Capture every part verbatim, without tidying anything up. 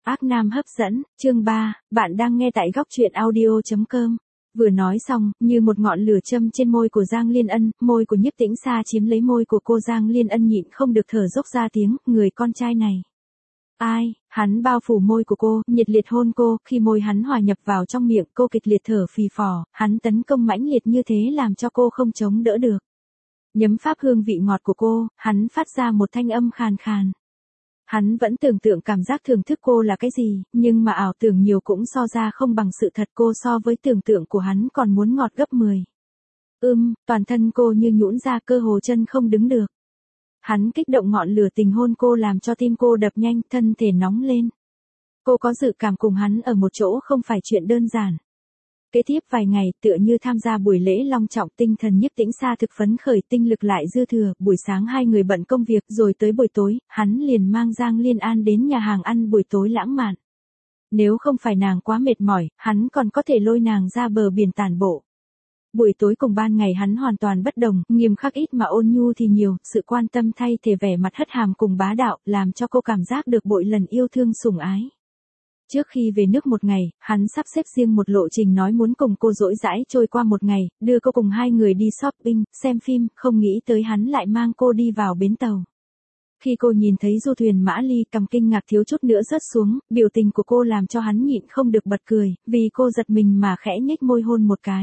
Ác nam hấp dẫn, chương ba, bạn đang nghe tại góc truyện audio chấm com. Vừa nói xong, như một ngọn lửa châm trên môi của Giang Liên Ân, môi của Nhiếp Tĩnh Sa chiếm lấy môi của cô. Giang Liên Ân nhịn không được thở dốc ra tiếng, người con trai này. Ai, hắn bao phủ môi của cô, nhiệt liệt hôn cô, khi môi hắn hòa nhập vào trong miệng cô kịch liệt thở phì phò, hắn tấn công mãnh liệt như thế làm cho cô không chống đỡ được. Nhấm pháp hương vị ngọt của cô, hắn phát ra một thanh âm khàn khàn. Hắn vẫn tưởng tượng cảm giác thưởng thức cô là cái gì, nhưng mà ảo tưởng nhiều cũng so ra không bằng sự thật. Cô so với tưởng tượng của hắn còn muốn ngọt gấp mười. Ưm, toàn thân cô như nhũn ra, cơ hồ chân không đứng được. Hắn kích động ngọn lửa tình hôn cô làm cho tim cô đập nhanh, thân thể nóng lên. Cô có dự cảm cùng hắn ở một chỗ không phải chuyện đơn giản. Kế tiếp vài ngày, tựa như tham gia buổi lễ long trọng, tinh thần Nhiếp Tĩnh Sa thực phấn khởi, tinh lực lại dư thừa. Buổi sáng hai người bận công việc, rồi tới buổi tối, hắn liền mang Giang Liên An đến nhà hàng ăn buổi tối lãng mạn. Nếu không phải nàng quá mệt mỏi, hắn còn có thể lôi nàng ra bờ biển tản bộ. Buổi tối cùng ban ngày hắn hoàn toàn bất đồng, nghiêm khắc ít mà ôn nhu thì nhiều, sự quan tâm thay thể vẻ mặt hất hàm cùng bá đạo, làm cho cô cảm giác được bội lần yêu thương sủng ái. Trước khi về nước một ngày, hắn sắp xếp riêng một lộ trình nói muốn cùng cô dỗi dãi trôi qua một ngày, đưa cô cùng hai người đi shopping, xem phim, không nghĩ tới hắn lại mang cô đi vào bến tàu. Khi cô nhìn thấy du thuyền Mã Ly, cằm kinh ngạc thiếu chút nữa rớt xuống, biểu tình của cô làm cho hắn nhịn không được bật cười, vì cô giật mình mà khẽ nhếch môi hôn một cái.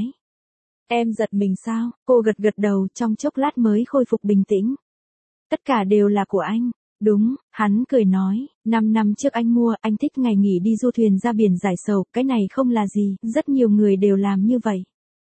Em giật mình sao? Cô gật gật đầu, trong chốc lát mới khôi phục bình tĩnh. Tất cả đều là của anh. Đúng, hắn cười nói, năm năm trước anh mua, anh thích ngày nghỉ đi du thuyền ra biển giải sầu, cái này không là gì, rất nhiều người đều làm như vậy.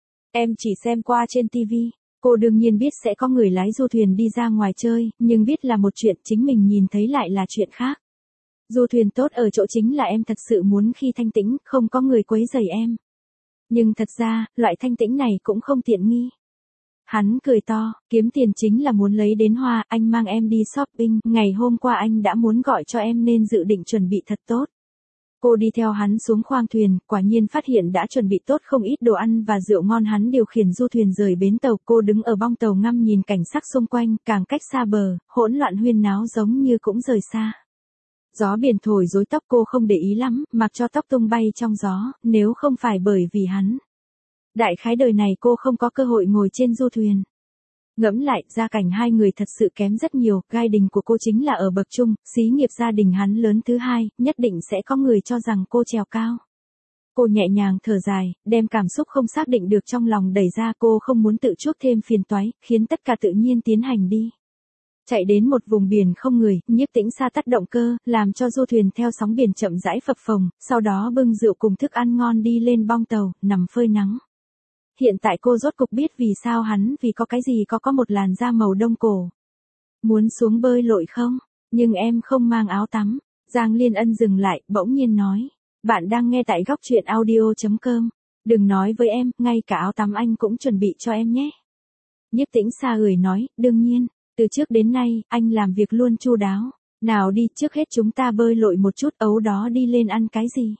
Em chỉ xem qua trên tivi, cô đương nhiên biết sẽ có người lái du thuyền đi ra ngoài chơi, nhưng biết là một chuyện, chính mình nhìn thấy lại là chuyện khác. Du thuyền tốt ở chỗ chính là em thật sự muốn khi thanh tĩnh, không có người quấy rầy em. Nhưng thật ra, loại thanh tĩnh này cũng không tiện nghi. Hắn cười to, kiếm tiền chính là muốn lấy đến hoa, anh mang em đi shopping, ngày hôm qua anh đã muốn gọi cho em nên dự định chuẩn bị thật tốt. Cô đi theo hắn xuống khoang thuyền, quả nhiên phát hiện đã chuẩn bị tốt không ít đồ ăn và rượu ngon. Hắn điều khiển du thuyền rời bến tàu, cô đứng ở bong tàu ngắm nhìn cảnh sắc xung quanh, càng cách xa bờ, hỗn loạn huyên náo giống như cũng rời xa. Gió biển thổi rối tóc cô không để ý lắm, mặc cho tóc tung bay trong gió, nếu không phải bởi vì hắn. Đại khái đời này cô không có cơ hội ngồi trên du thuyền. Ngẫm lại, gia cảnh hai người thật sự kém rất nhiều, giai đình của cô chính là ở bậc trung, xí nghiệp gia đình hắn lớn thứ hai, nhất định sẽ có người cho rằng cô trèo cao. Cô nhẹ nhàng thở dài, đem cảm xúc không xác định được trong lòng đẩy ra. Cô không muốn tự chuốc thêm phiền toái, khiến tất cả tự nhiên tiến hành đi. Chạy đến một vùng biển không người, Nhiếp Tĩnh Sa tắt động cơ, làm cho du thuyền theo sóng biển chậm rãi phập phồng, sau đó bưng rượu cùng thức ăn ngon đi lên bong tàu, nằm phơi nắng. Hiện tại cô rốt cục biết vì sao hắn vì có cái gì có có một làn da màu đông cổ. Muốn xuống bơi lội không? Nhưng em không mang áo tắm. Giang Liên Ân dừng lại, bỗng nhiên nói. Bạn đang nghe tại góc truyện audio chấm com. Đừng nói với em, ngay cả áo tắm anh cũng chuẩn bị cho em nhé. Nhiếp Tĩnh Sa gửi nói, đương nhiên, từ trước đến nay, anh làm việc luôn chu đáo. Nào đi, trước hết chúng ta bơi lội một chút, ấu đó đi lên ăn cái gì?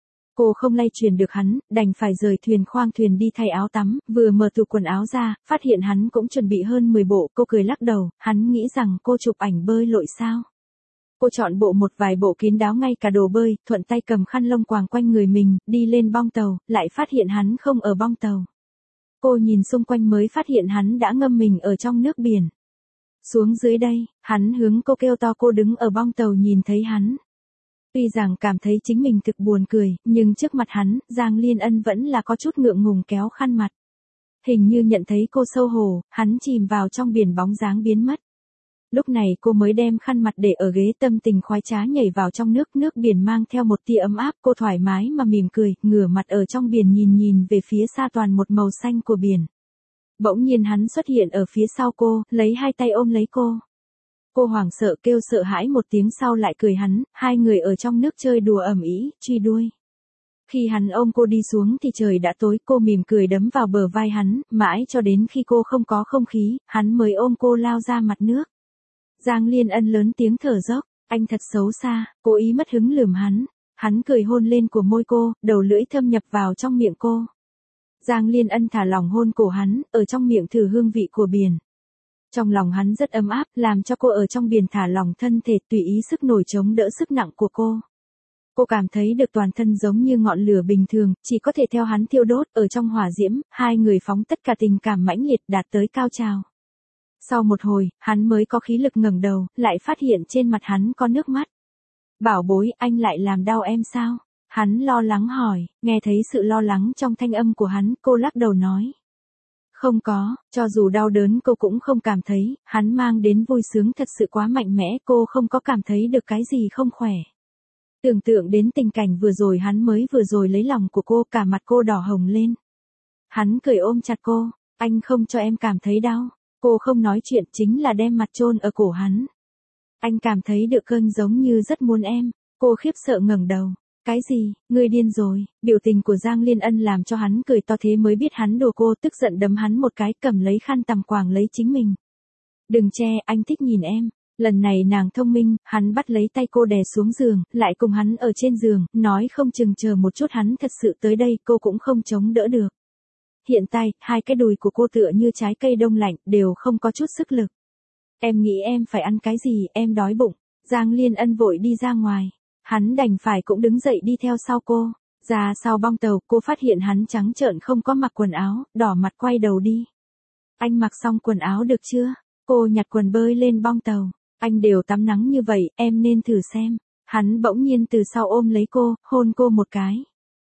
Cô không lay truyền được hắn, đành phải rời thuyền khoang thuyền đi thay áo tắm, vừa mở tủ quần áo ra, phát hiện hắn cũng chuẩn bị hơn mười bộ, cô cười lắc đầu, hắn nghĩ rằng cô chụp ảnh bơi lội sao. Cô chọn bộ một vài bộ kín đáo ngay cả đồ bơi, thuận tay cầm khăn lông quàng quanh người mình, đi lên bong tàu, lại phát hiện hắn không ở bong tàu. Cô nhìn xung quanh mới phát hiện hắn đã ngâm mình ở trong nước biển. Xuống dưới đây, hắn hướng cô kêu to. Cô đứng ở bong tàu nhìn thấy hắn. Tuy rằng cảm thấy chính mình thực buồn cười, nhưng trước mặt hắn, Giang Liên Ân vẫn là có chút ngượng ngùng kéo khăn mặt. Hình như nhận thấy cô xấu hổ, hắn chìm vào trong biển bóng dáng biến mất. Lúc này cô mới đem khăn mặt để ở ghế, tâm tình khoái trá nhảy vào trong nước, nước biển mang theo một tia ấm áp, cô thoải mái mà mỉm cười, ngửa mặt ở trong biển nhìn nhìn về phía xa toàn một màu xanh của biển. Bỗng nhiên hắn xuất hiện ở phía sau cô, lấy hai tay ôm lấy cô. Cô hoảng sợ kêu sợ hãi một tiếng, sau lại cười hắn, hai người ở trong nước chơi đùa ầm ĩ, truy đuôi. Khi hắn ôm cô đi xuống thì trời đã tối, cô mỉm cười đấm vào bờ vai hắn, mãi cho đến khi cô không có không khí, hắn mới ôm cô lao ra mặt nước. Giang Liên Ân lớn tiếng thở dốc, anh thật xấu xa, cố ý mất hứng lườm hắn. Hắn cười hôn lên của môi cô, đầu lưỡi thâm nhập vào trong miệng cô. Giang Liên Ân thả lỏng hôn cổ hắn, ở trong miệng thử hương vị của biển. Trong lòng hắn rất ấm áp, làm cho cô ở trong biển thả lỏng thân thể, tùy ý sức nổi chống đỡ sức nặng của cô. Cô cảm thấy được toàn thân giống như ngọn lửa bình thường, chỉ có thể theo hắn thiêu đốt, ở trong hỏa diễm, hai người phóng tất cả tình cảm mãnh liệt đạt tới cao trào. Sau một hồi, hắn mới có khí lực ngẩng đầu, lại phát hiện trên mặt hắn có nước mắt. Bảo bối, anh lại làm đau em sao? Hắn lo lắng hỏi, nghe thấy sự lo lắng trong thanh âm của hắn, cô lắc đầu nói. Không có, cho dù đau đớn cô cũng không cảm thấy, hắn mang đến vui sướng thật sự quá mạnh mẽ, cô không có cảm thấy được cái gì không khỏe. Tưởng tượng đến tình cảnh vừa rồi hắn mới vừa rồi lấy lòng của cô, cả mặt cô đỏ hồng lên. Hắn cười ôm chặt cô, anh không cho em cảm thấy đau. Cô không nói chuyện, chính là đem mặt chôn ở cổ hắn. Anh cảm thấy được cơn giống như rất muốn em. Cô khiếp sợ ngẩng đầu. Cái gì, ngươi điên rồi? Biểu tình của Giang Liên Ân làm cho hắn cười to, thế mới biết hắn đùa cô, tức giận đấm hắn một cái, cầm lấy khăn tằm quàng lấy chính mình. Đừng che, anh thích nhìn em. Lần này nàng thông minh, hắn bắt lấy tay cô đè xuống giường, lại cùng hắn ở trên giường, nói không chừng chờ một chút hắn thật sự tới đây, cô cũng không chống đỡ được. Hiện tại, hai cái đùi của cô tựa như trái cây đông lạnh, đều không có chút sức lực. Em nghĩ em phải ăn cái gì, em đói bụng. Giang Liên Ân vội đi ra ngoài. Hắn đành phải cũng đứng dậy đi theo sau cô. Ra sau bong tàu, cô phát hiện hắn trắng trợn không có mặc quần áo, đỏ mặt quay đầu đi. Anh mặc xong quần áo được chưa? Cô nhặt quần bơi lên bong tàu. Anh đều tắm nắng như vậy, em nên thử xem. Hắn bỗng nhiên từ sau ôm lấy cô, hôn cô một cái.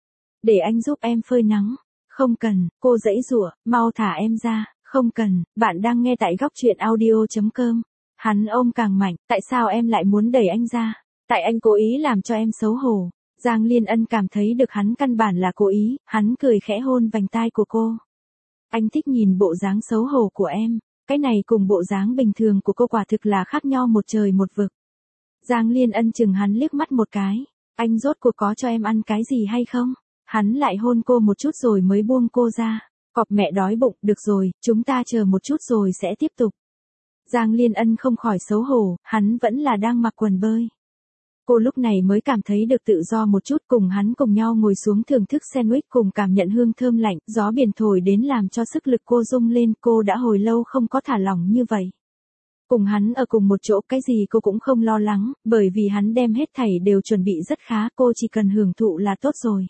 Để anh giúp em phơi nắng. Không cần, cô giãy giụa, mau thả em ra. Không cần, bạn đang nghe tại góc truyện audio chấm com. Hắn ôm càng mạnh, tại sao em lại muốn đẩy anh ra? Tại anh cố ý làm cho em xấu hổ. Giang Liên Ân cảm thấy được hắn căn bản là cố ý, hắn cười khẽ hôn vành tai của cô. Anh thích nhìn bộ dáng xấu hổ của em, cái này cùng bộ dáng bình thường của cô quả thực là khác nhau một trời một vực. Giang Liên Ân chừng hắn liếc mắt một cái, anh rốt cuộc có cho em ăn cái gì hay không? Hắn lại hôn cô một chút rồi mới buông cô ra. Cọp mẹ đói bụng, được rồi, chúng ta chờ một chút rồi sẽ tiếp tục. Giang Liên Ân không khỏi xấu hổ, hắn vẫn là đang mặc quần bơi. Cô lúc này mới cảm thấy được tự do một chút, cùng hắn cùng nhau ngồi xuống thưởng thức sandwich cùng cảm nhận hương thơm lạnh, gió biển thổi đến làm cho sức lực cô rung lên, cô đã hồi lâu không có thả lỏng như vậy. Cùng hắn ở cùng một chỗ cái gì cô cũng không lo lắng, bởi vì hắn đem hết thảy đều chuẩn bị rất khá, cô chỉ cần hưởng thụ là tốt rồi.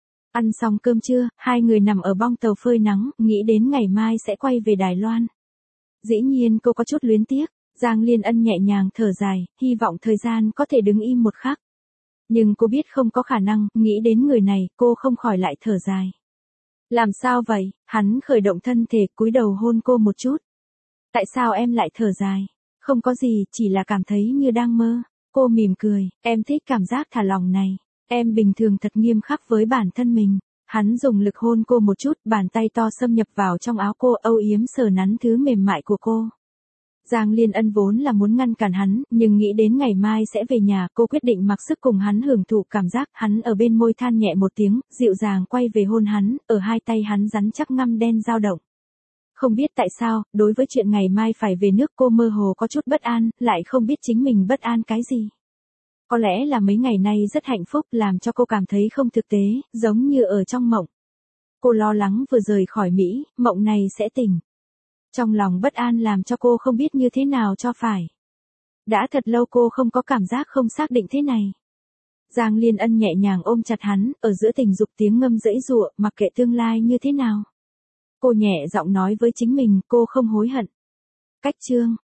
Ăn xong cơm trưa, hai người nằm ở bong tàu phơi nắng, nghĩ đến ngày mai sẽ quay về Đài Loan. Dĩ nhiên cô có chút luyến tiếc. Giang Liên Ân nhẹ nhàng thở dài, hy vọng thời gian có thể đứng im một khắc. Nhưng cô biết không có khả năng, nghĩ đến người này, cô không khỏi lại thở dài. Làm sao vậy? Hắn khởi động thân thể, cúi đầu hôn cô một chút. Tại sao em lại thở dài? Không có gì, chỉ là cảm thấy như đang mơ. Cô mỉm cười, em thích cảm giác thả lỏng này. Em bình thường thật nghiêm khắc với bản thân mình. Hắn dùng lực hôn cô một chút, bàn tay to xâm nhập vào trong áo cô, âu yếm sờ nắn thứ mềm mại của cô. Giang Liên Ân vốn là muốn ngăn cản hắn, nhưng nghĩ đến ngày mai sẽ về nhà, cô quyết định mặc sức cùng hắn hưởng thụ cảm giác. Hắn ở bên môi than nhẹ một tiếng, dịu dàng quay về hôn hắn, ở hai tay hắn rắn chắc ngăm đen dao động. Không biết tại sao, đối với chuyện ngày mai phải về nước cô mơ hồ có chút bất an, lại không biết chính mình bất an cái gì. Có lẽ là mấy ngày nay rất hạnh phúc làm cho cô cảm thấy không thực tế, giống như ở trong mộng. Cô lo lắng vừa rời khỏi Mỹ, mộng này sẽ tỉnh. Trong lòng bất an làm cho cô không biết như thế nào cho phải. Đã thật lâu cô không có cảm giác không xác định thế này. Giang Liên Ân nhẹ nhàng ôm chặt hắn, ở giữa tình dục tiếng ngâm giãy giụa, mặc kệ tương lai như thế nào. Cô nhẹ giọng nói với chính mình, cô không hối hận. Cách chương